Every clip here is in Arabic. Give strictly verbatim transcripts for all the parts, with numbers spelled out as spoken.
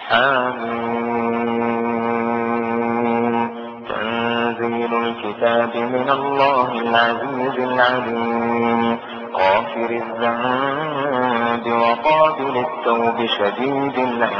حميم تنزيل الكتاب من الله العزيز العليم غافر الذنب وقابل التوب شديد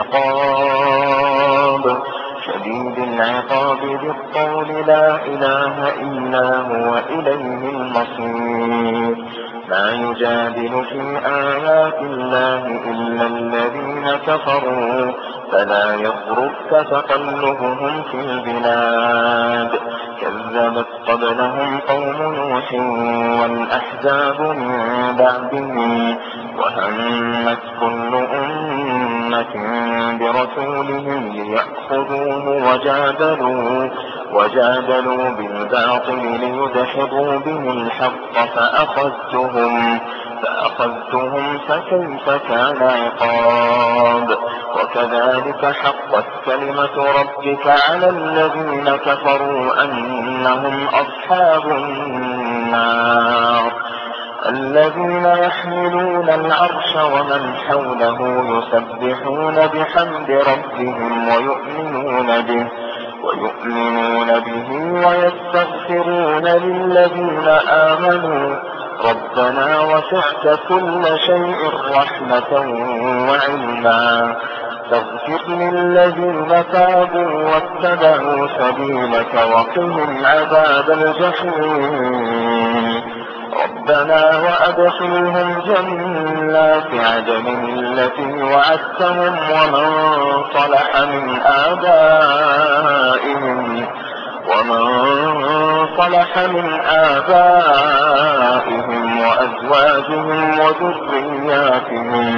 العقاب شديد العقاب ذي الطول لا إله إلا هو إليه المصير ما يجادل في آيات الله إلا الذين كفروا فلا يغرك تقلبهم في البلاد كذبت قبلهم قوم نوح والأحزاب من بعدهم وهمت كل أمة برسولهم ليأخذوه وجادلوا وجادلوا بالباطل ليدحضوا به الحق فأخذتهم فأخذتهم فكيف كان عقاب وكذلك حقت كلمة ربك على الذين كفروا أنهم أصحاب النار الذين يحملون العرش ومن حوله يسبحون بحمد ربهم ويؤمنون به ويؤمنون به ويستغفرون للذين آمنوا ربنا وسعت كل شيء رحمة وعلما فاغفر للذين تابوا واتبعوا سبيلك وقهم عذاب الجحيم ربنا وأدخلهم جنات عدن التي وعدتهم ومن صلح من آبائهم ومن صلح من آبائهم وأزواجهم وذرياتهم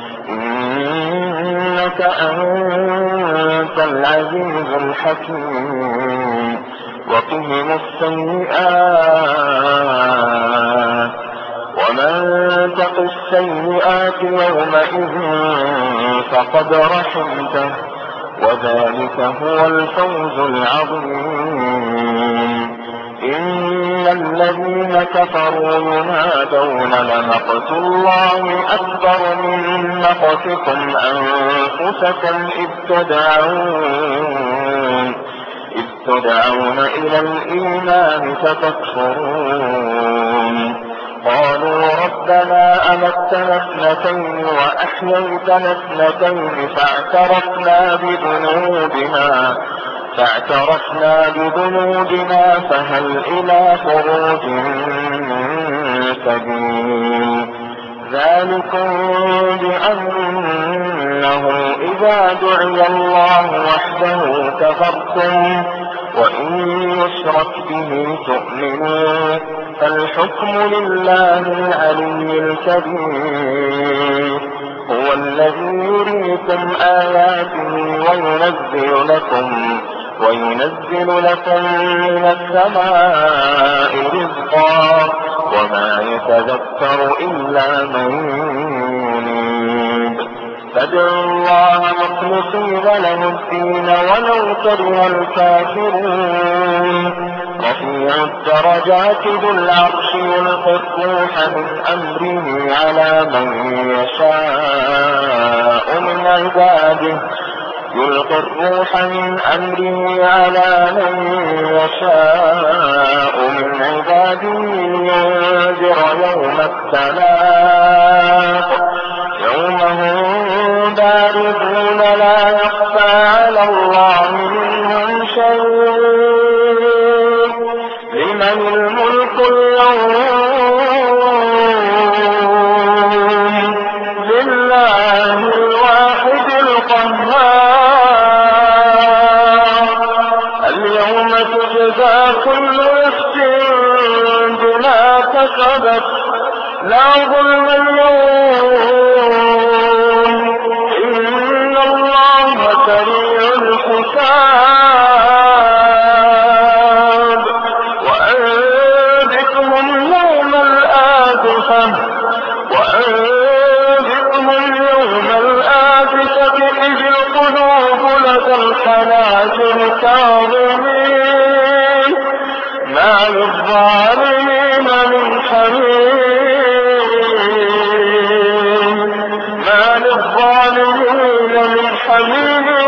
إنك أنت العزيز الحكيم وقهم السيئات ومن تق السيئات يومئذ فقد رحمته وذلك هو الفوز العظيم إن الذين كفروا ينادون لمقت الله أكبر من مقتكم أنفسكم إذ تدعون إذ تدعون إلى الإيمان فتكفرون قالوا ربنا أمتنا اثنتين وأحييتنا اثنتين فاعترفنا بذنوبنا فاعترفنا بذنوبنا فهل إلى خروج من سبيل ذلكم بأنه إذا دعي الله وحده كفرتم وإن يشرك به تؤمنون فالحكم لله العلي الكبير هو الذي يريكم آياته وينزل لكم وينزل لكم من السماء رزقا وما يتذكر إلا من ينيب فادعوا الله مخلصين له الدين ولو كره الكافرون رفيع الدرجات ذو العرش يلقي الروح من أمره على من يشاء من عباده يلقي الروح من أمره على من يشاء من عباده لينذر يوم التلاق يوم هم باردون لا يخفى على الله منهم شيء لمن الملك اليوم لله الواحد القهار اليوم تجزى كل نفس بما كسبت لا ظلم اليوم إن الله سريع الحساب وأنذرهم يوم الآزفة وأنذرهم يوم الآزفة إذ القلوب لدى الحناجر كاظمين ما للظالمين من حميم ما للظالمين من حميم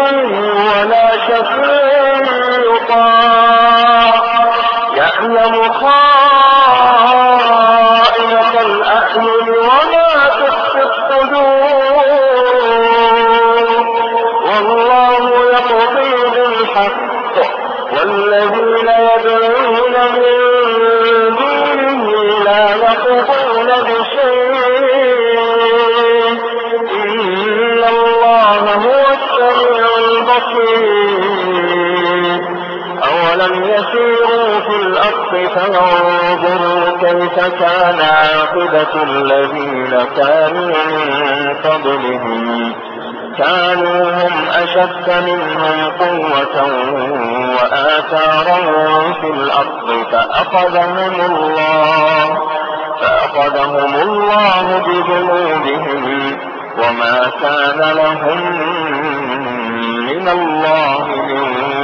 الذين يدعون من دونه لا يقضون بشيء إن الله هو السميع البصير. أولم يسيروا في الأرض فينظروا كيف كان عاقبة الذين كانوا من قبلهم كانوا هم أشد منهم قوة وآثارا في الأرض فأخذهم الله فأخذهم الله بذنوبهم وما كان لهم من الله من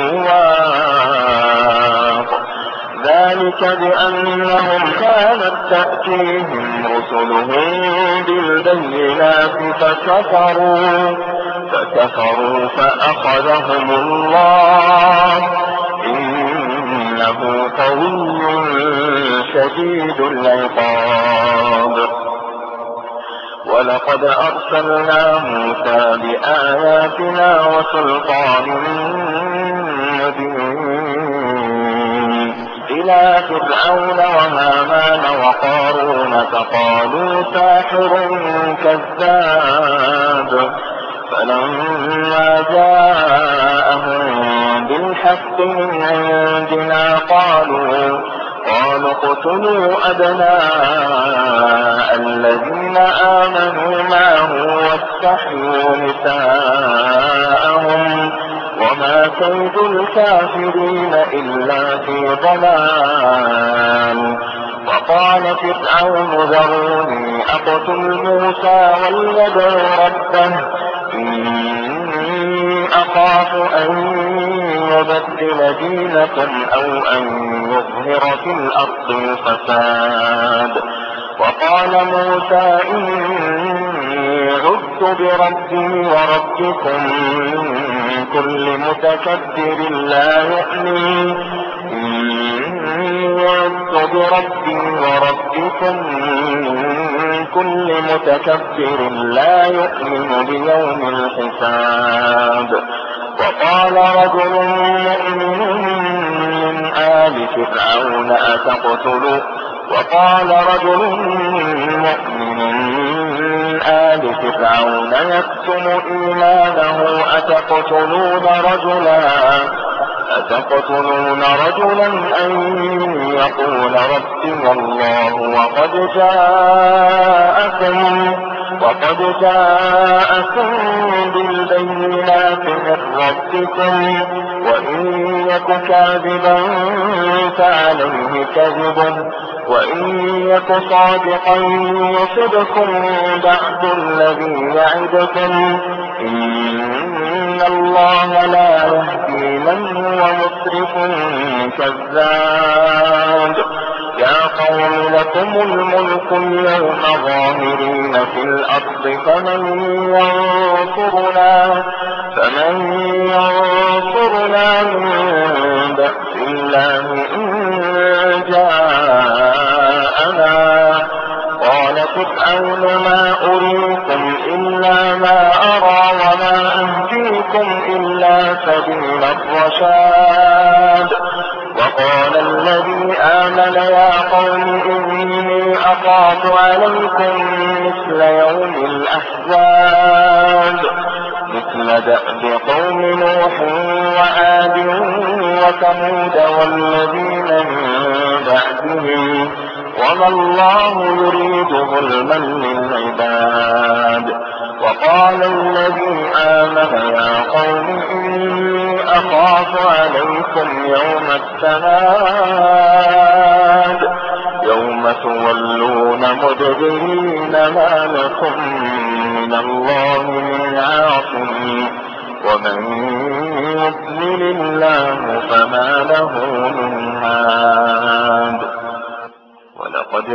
واق. ذلك بأنهم كانت تأتيهم رسلهم بالبينات فكفروا فكفروا فأخذهم الله إنه قوي شديد العقاب. ولقد أرسلنا موسى بآياتنا وسلطان مبين إلى فرعون وهامان وقارون فقالوا ساحر كذاب. فلما جاءهم بالحق من عندنا قالوا قالوا اقتلوا أبناء الذين آمنوا معه واستحيوا نساءهم وما كيد الكافرين إلا في ضلال. وقال فرعون ذروني أقتل موسى وليدع ربه إني أخاف أن يبدل دينكم أو أن يظهر في الأرض الفساد. وقال موسى إني عذت بربي وربكم من كل متكبر لا يؤمن إني عذت بربي وربكم من كل متكبر لا يؤمن بيوم الحساب. وقال رجل مؤمن من آل فرعون أتقتلوا وقال رجل مؤمن من آل فرعون يكتم إيمانه أتقتلون رجلا أتقتلون رجلا أن يقول ربي الله وقد جاءكم وقد جاءكم بالبينات من ربكم وإن يك كاذبا فعليه كذبه وإن يك صادقا يصبكم بعد الذي يعدكم إن الله لا يهدي من هو مسرف كذاب. يا قوم لكم الملك اليوم ظاهرين في الأرض فمن ينصرنا فمن ينصرنا من بأس الله إن جاءنا. قال فرعون ما أريكم إلا ما أرى وما أهديكم إلا سبيل الرشاد. وقال الذي آمن يا قوم إني أخاف عليكم مثل يوم الأحزاب مثل دأب قوم نوح وعاد وثمود والذين من بعدهم وما الله يريد ظلما للعباد. وقال الذي آمن يا قوم إني أخاف عليكم يوم التناد يوم تولون مدبرين ما لكم من الله من عاصم ومن يضلل الله فما له من هاد. ولقد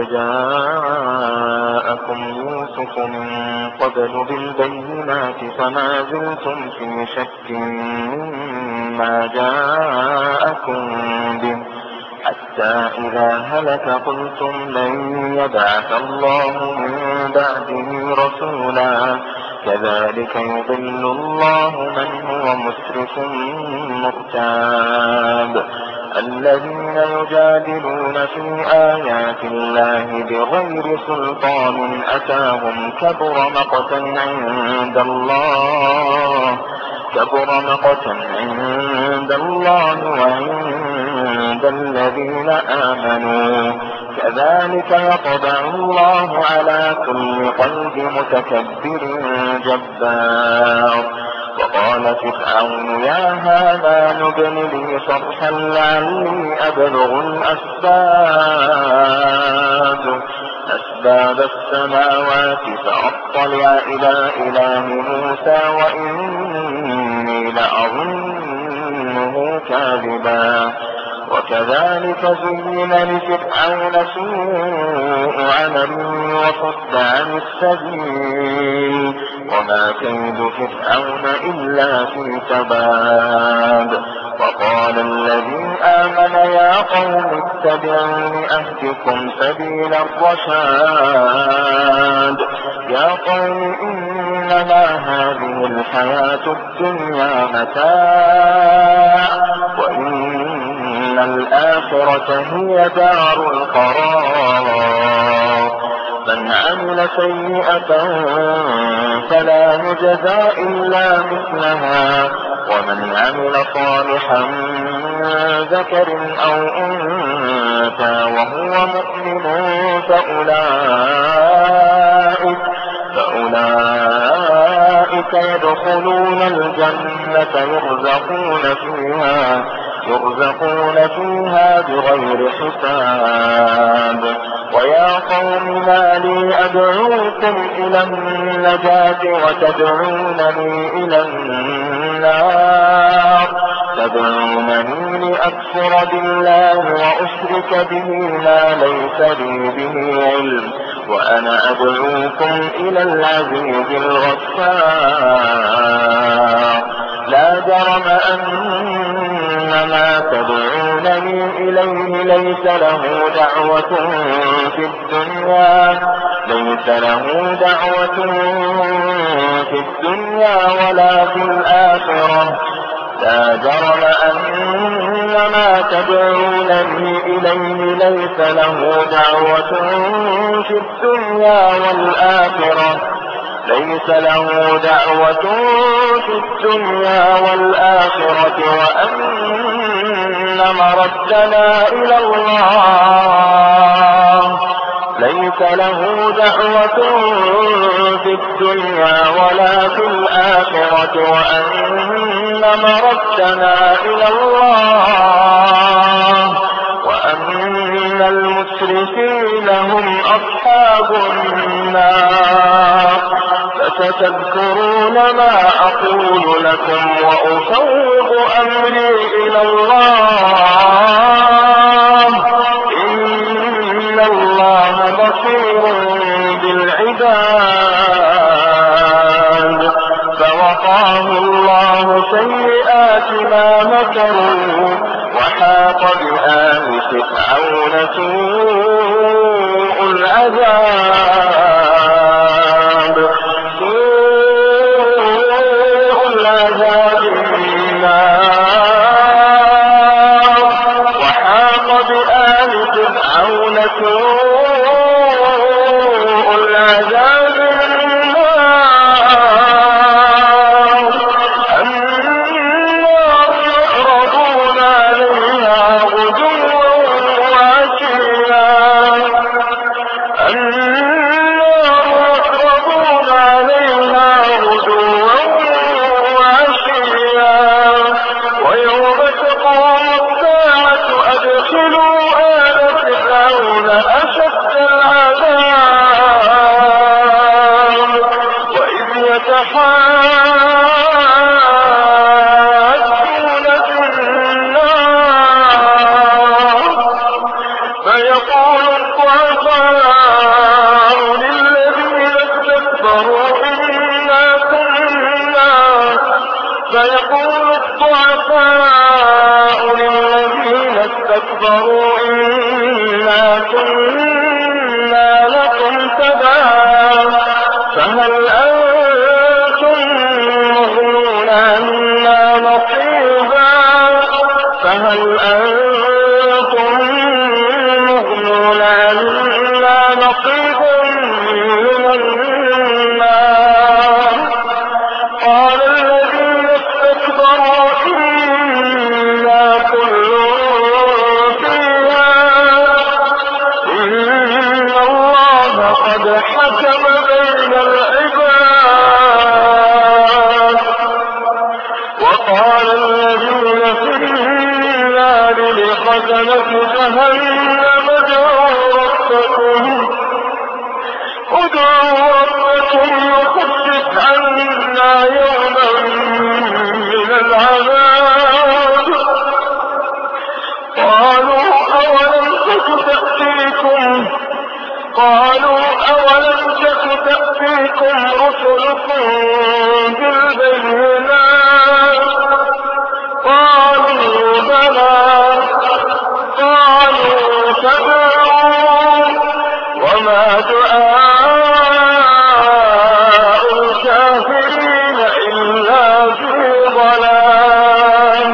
جاءكم يوسف من قبل بالبينات فما زلتم في شك مما جاءكم به حتى إذا هلك قلتم لن يبعث الله من بعده رسولا كذلك يضل الله من هو مسرف مرتاب. الذين يجادلون في آيات الله بغير سلطان أتاهم كبر مقتا عند الله كبر مقتا عند الله وعند الذين آمنوا كذلك يطبع الله على كل قلب متكبر جبار. وقال فرعون يا هامان ابن لي صرحا لعلي أبلغ الأسباب أسباب السماوات فأطلع إلى إله موسى وإني لأظنه كاذبا. وكذلك زين لفرعون سوء عمله وصد عن السبيل وما كيد فرعون إلا في تباب. وقال الذي آمن يا قوم اتبعون أهدكم سبيل الرشاد. يا قوم إنما هذه الحياة الدنيا متاع وإن الآخرة هي دار القرار. من عمل سيئة فلا يجزى إلا مثلها ومن عمل صالحا من ذكر أو أنثى وهو مؤمن فأولئك, فأولئك يدخلون الجنة يرزقون فيها يرزقون فيها بغير حساب. ويا قوم ما لي أدعوكم إلى النجاة وتدعونني إلى النار تدعونني لأكفر بالله وأشرك به ما ليس لي به علم وأنا أدعوكم إلى العزيز الغفار. لا جرم أن ما تدعونني إليه ليس له دعوة في الدنيا ليس له دعوة في الدنيا ولا في الآخرة. لا جرم أن ما تدعونني إليه ليس له دعوة في الدنيا والآخرة ليس له دعوة في الدنيا والآخرة وأن مردنا إلى الله ليس له دعوة في الدنيا ولا في الآخرة وأن مردنا إلى الله وأن المسرفين هم أصحاب النار. فستذكرون ما أقول لكم وأفوض أمري إلى الله إن الله بصير بالعباد. فوقاه الله سيئات ما مكروا وحاق بآل فرعون سوء العذاب سوء العذاب النار وحاق بآل فرعون سوء العذاب النار. النار يعرضون عليها غدوا وعشيا النار يعرضون عليها غدوا وعشيا ويوم تقوم الساعة أدخلوا آل فرعون أشد العذاب وإذ يتحاجون في النار فيقول الضعفاء للذين استكبروا إنا كنا فيقول الضعفاء للذين استكبروا إنا كنا لكم تبعا فهل أنتم مغنون عنا نصيبا فهل أنتم وقال الذين في النار لخزنة جهنم ادعوا ربكم ادعوا ربكم يخفف عنا يوما من العذاب. قالوا أولم تك تأتيكم قالوا أولم تك تأتيكم رسلكم بالبينات قالوا بلى قالوا فادعوا وما دعاء الكافرين إلا في ضلال.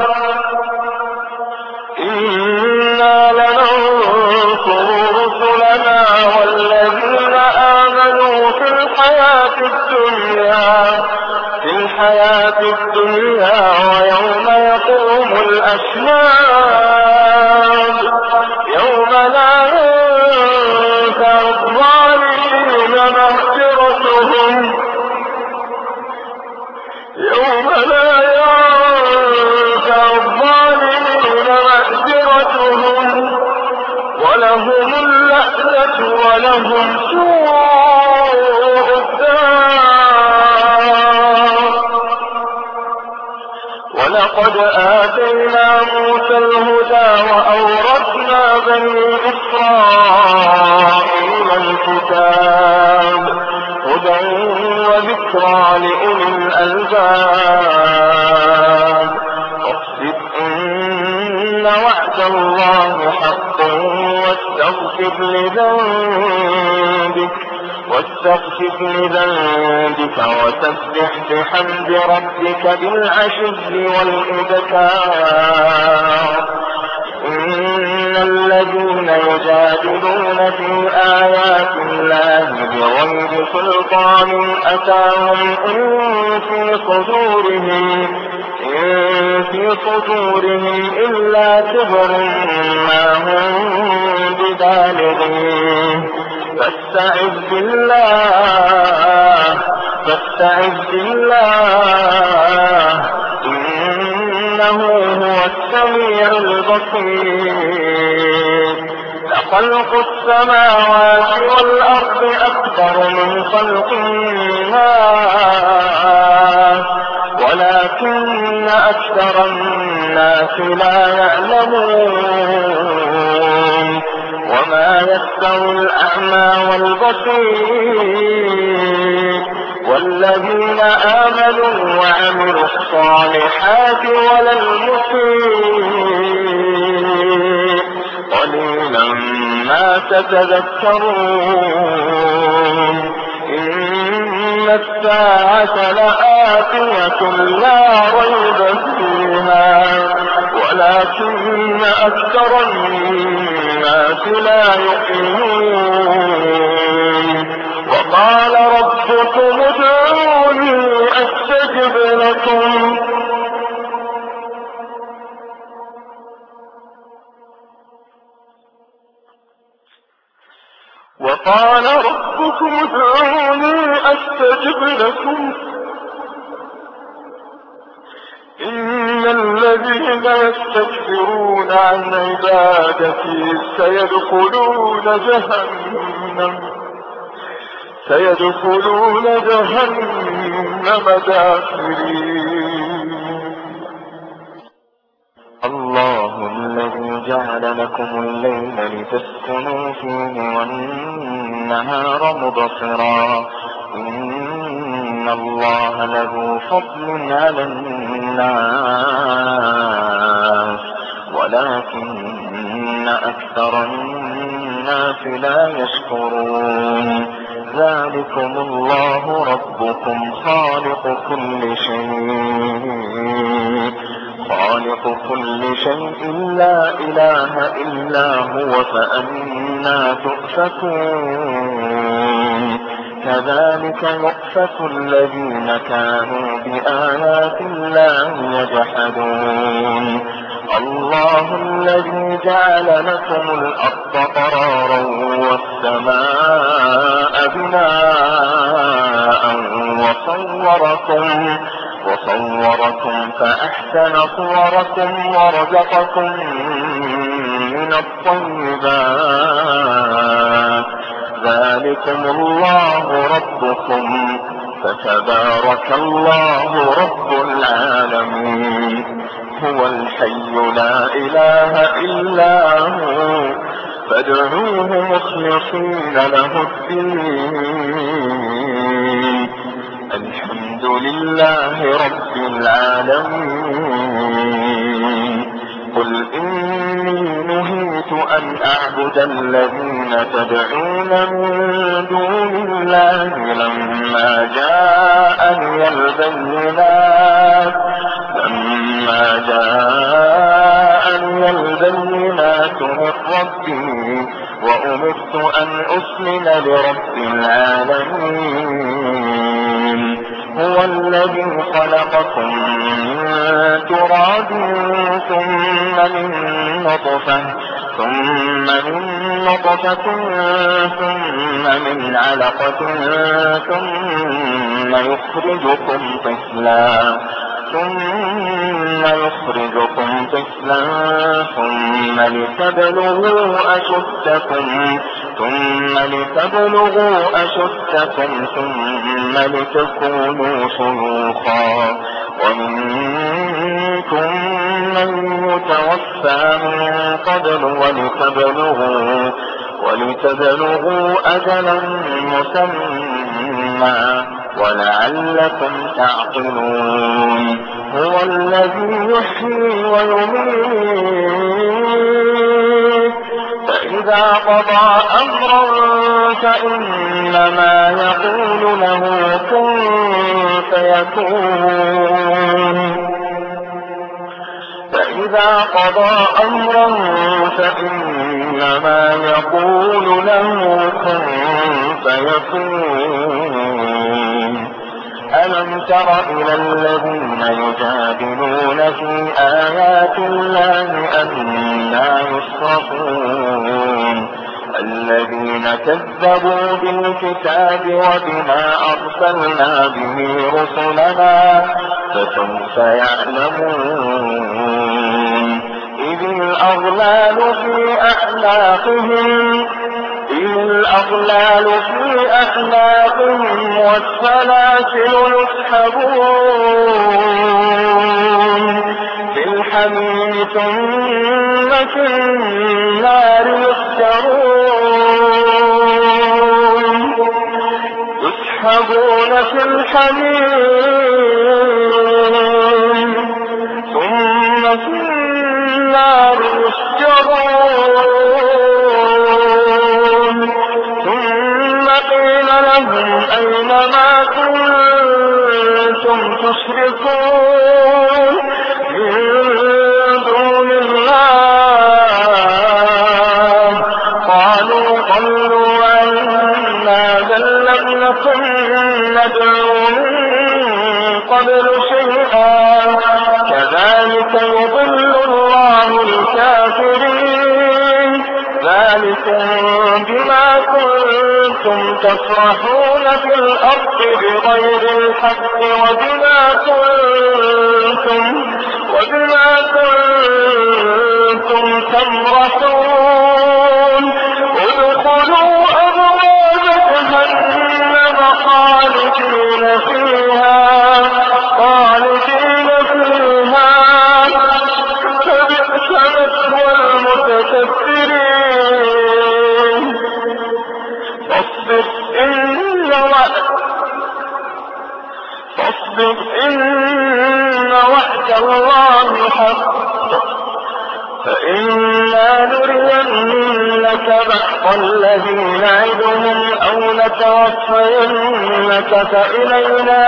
إنا لننصر رسلنا والذين آمنوا في الحياة الدنيا في الحياة الدنيا ويوم يقوم الأشهاد يوم لا ينفع الظالمين مغفرتهم يوم لا ينفع الظالمين مغفرتهم ولهم اللعنة ولهم سوء الدار. ولقد آتينا موسى الهدى وأورثنا بني إسرائيل الكتاب هدى وذكرى لأولي الألباب. اقصد إن وعد الله حق واستغفر لذنبك واستغفر لذنبك وسبح بحمد ربك بالعشي والإبكار. إن الذين يجادلون في آيات الله بغير سلطان أتاهم إن في صدورهم إن في صدورهم إلا كبر ما هم ببالغيه فاستعذ بالله فاستعذ بالله إنه هو السميع البصير. لخلق السماوات والأرض أكبر من خلق الناس ولكن أكثر الناس لا يعلمون. وما يستوي الأعمى والبصير والذين آمنوا وعملوا الصالحات ولا المسيء قليلا ما تتذكرون. إن الساعة لآتية لا ريب فيها ولكن أكثر الناس لا يؤمنون. وقال ربكم ادعوني أستجب لكم وقال ربكم ادعوني أستجب لكم إن الذين يستكبرون عن عبادتي سيدخلون جهنم سيدخلون جهنم داخرين. الله الذي جعل لكم الليل لتسكنوا فيه والنهار مبصرا إن الله له فضل على الناس ولكن أكثر الناس لا يشكرون. ذلكم الله ربكم خالق كل شيء خالق كل شيء لا إله إلا هو فأنا تؤفكون. كذلك يؤفك الذين كانوا بآيات الله يجحدون. الله الذي جعل لكم الأرض قرارا والسماء بناء وصوركم وصوركم فأحسن صوركم ورزقكم من الطيبات ذلكم الله ربكم فتبارك الله رب العالمين هو الحي لا إله إلا هو فادعوه مخلصين له الدين الحمد لله رب العالمين قل إني نهيت أن أعبد الذين تدعون من دون الله لما جاءني البينات لما جاءني البينات من ربي وأمرت أن أسلم لرب العالمين هو الذي خلقكم من تراب ثم من نطفة ثم من نطفة ثم من علقة ثم يخرجكم طفلا ثم يخرجكم طفلا ثم لتبلغوا أشدكم ثم لتبلغوا أشدكم ثم لتكونوا شيوخا ومنكم من يتوفى من قبل ولتبلغوا ولتبلغوا أجلا مسمى ولعلكم تعقلون هو الذي يحيي ويميت فإذا قضى أمرا فإنما يقول له كن فيكون فإذا قضى أمرا فإنما يقول له كن فيكون ألم تر إلى الذين يجادلون في آيات الله أنى يصرفون الذين كذبوا بالكتاب وبما أرسلنا به رسلنا فسوف يعلمون إذ الأغلال في أعناقهم إذ الأغلال في أعناقهم والسلاسل يسحبون في الحميم ثم في النار يسجرون يسحبون في الحميم ثم في النار يسجرون ثم قيل لهم أين ما كنتم تشركون من دون الله قالوا ضلوا عنا بل لم نكن ندعو من قبل شيئا كذلك يضل الله الكافرين ذلكم بما كنتم تفرحون في الأرض بغير الحق وبما كنتم وبما كنتم تمرحون ادخلوا أبواب جهنم خالدين فيها خالدين فيها فبئس مثوى المتكبرين فاصبر إن وعد فاصبر إن وعد الله حق فإنا نرينك بعض الذي نعدهم أو نتوفينك فإلينا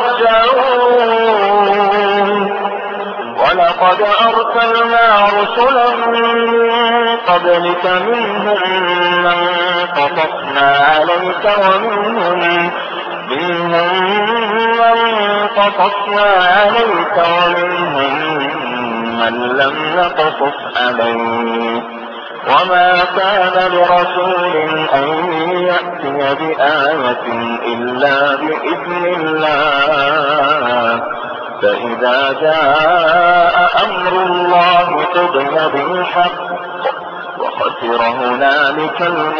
يرجعون ولقد أرسلنا رسلا من قبلك منهم من قصصنا عليك ومنهم منهم من قصصنا عليك ومنهم من لم نقصص عليك وما كان لرسول أن يأتي بآية إلا بإذن الله فإذا جاء أمر الله قضي بالحق وخسر هنالك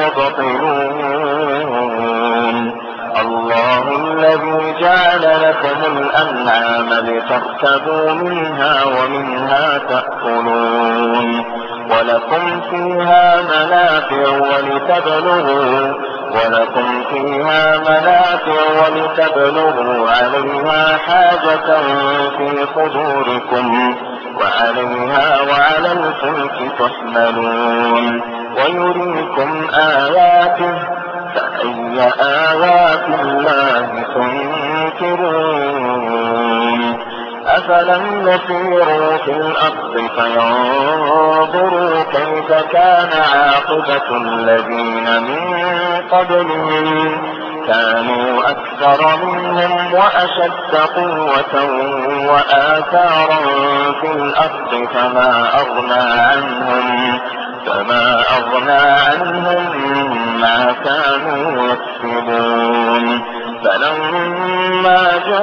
المبطلون. الله الذي جعل لكم الأنعام لتركبوا منها ومنها تأكلون ولكم فيها منافع ولتبلغوا ولكم فيها منافع ولتبلغوا عليها حاجة في صدوركم وعليها وعلى الفلك تحملون ويريكم آياته فأي آيات الله تنكرون. أفلم يسيروا في الأرض فينظروا كيف كان عاقبة الذين من قبلهم كانوا أكثر منهم وأشد قوة وآثارا في الأرض فما أغنى عنهم فما أغنى عنهم ما كانوا يكسبون. فلما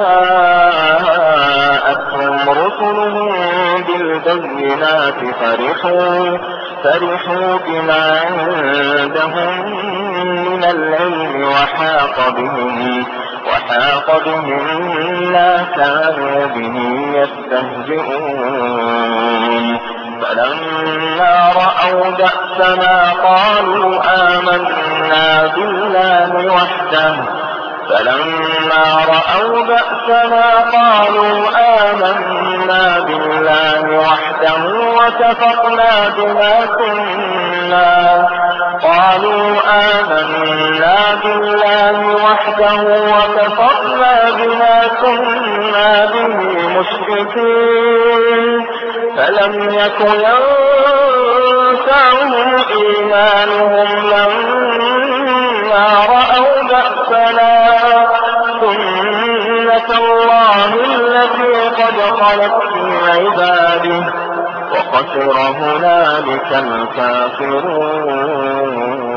جاءتهم رسلهم بالبينات فرحوا فرحوا بما عندهم من العلم وحاق بهم وحاق بهم ما كانوا به يستهزئون. فلما رأوا بأسنا قالوا آمنا بالله وحده فلما رأوا بأسنا قالوا آمنا بالله وحده وكفرنا بما كنا قالوا آمنا بالله وحده وكفرنا بما كنا به مشركين. فلم يكن ينفعهم إيمانهم لما رأوا بأسنا سنة الله التي قد خلت في عباده وخسر هنالك الكافرون.